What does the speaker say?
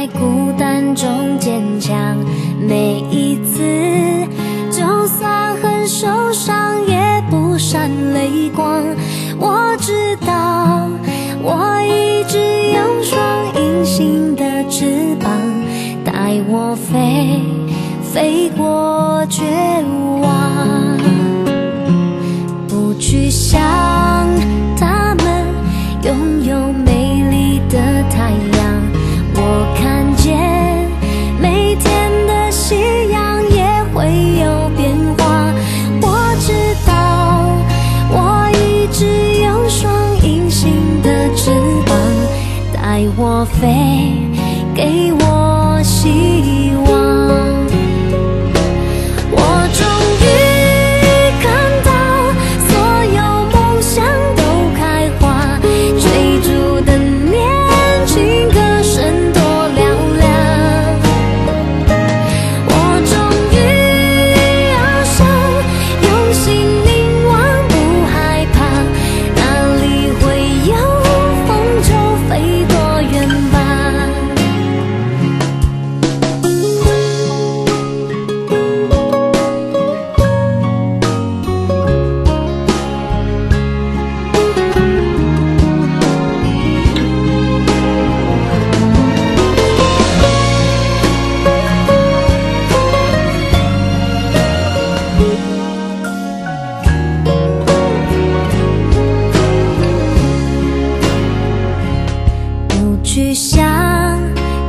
在孤单中坚强。每一次，就算很受伤，也不闪泪光。我知道，我一直有双隐形的翅膀，带我飞，飞过绝望。不去想他们拥有美丽的太阳，我看见每天的夕阳也会有变化。我知道，我一直有双隐形的翅膀，带我飞，给我希望。我终于看到所有梦想都开花，追逐的年轻歌声多嘹亮。我终于翱翔，用心凝望，不害怕，哪里会有风就飞多远吧。不去想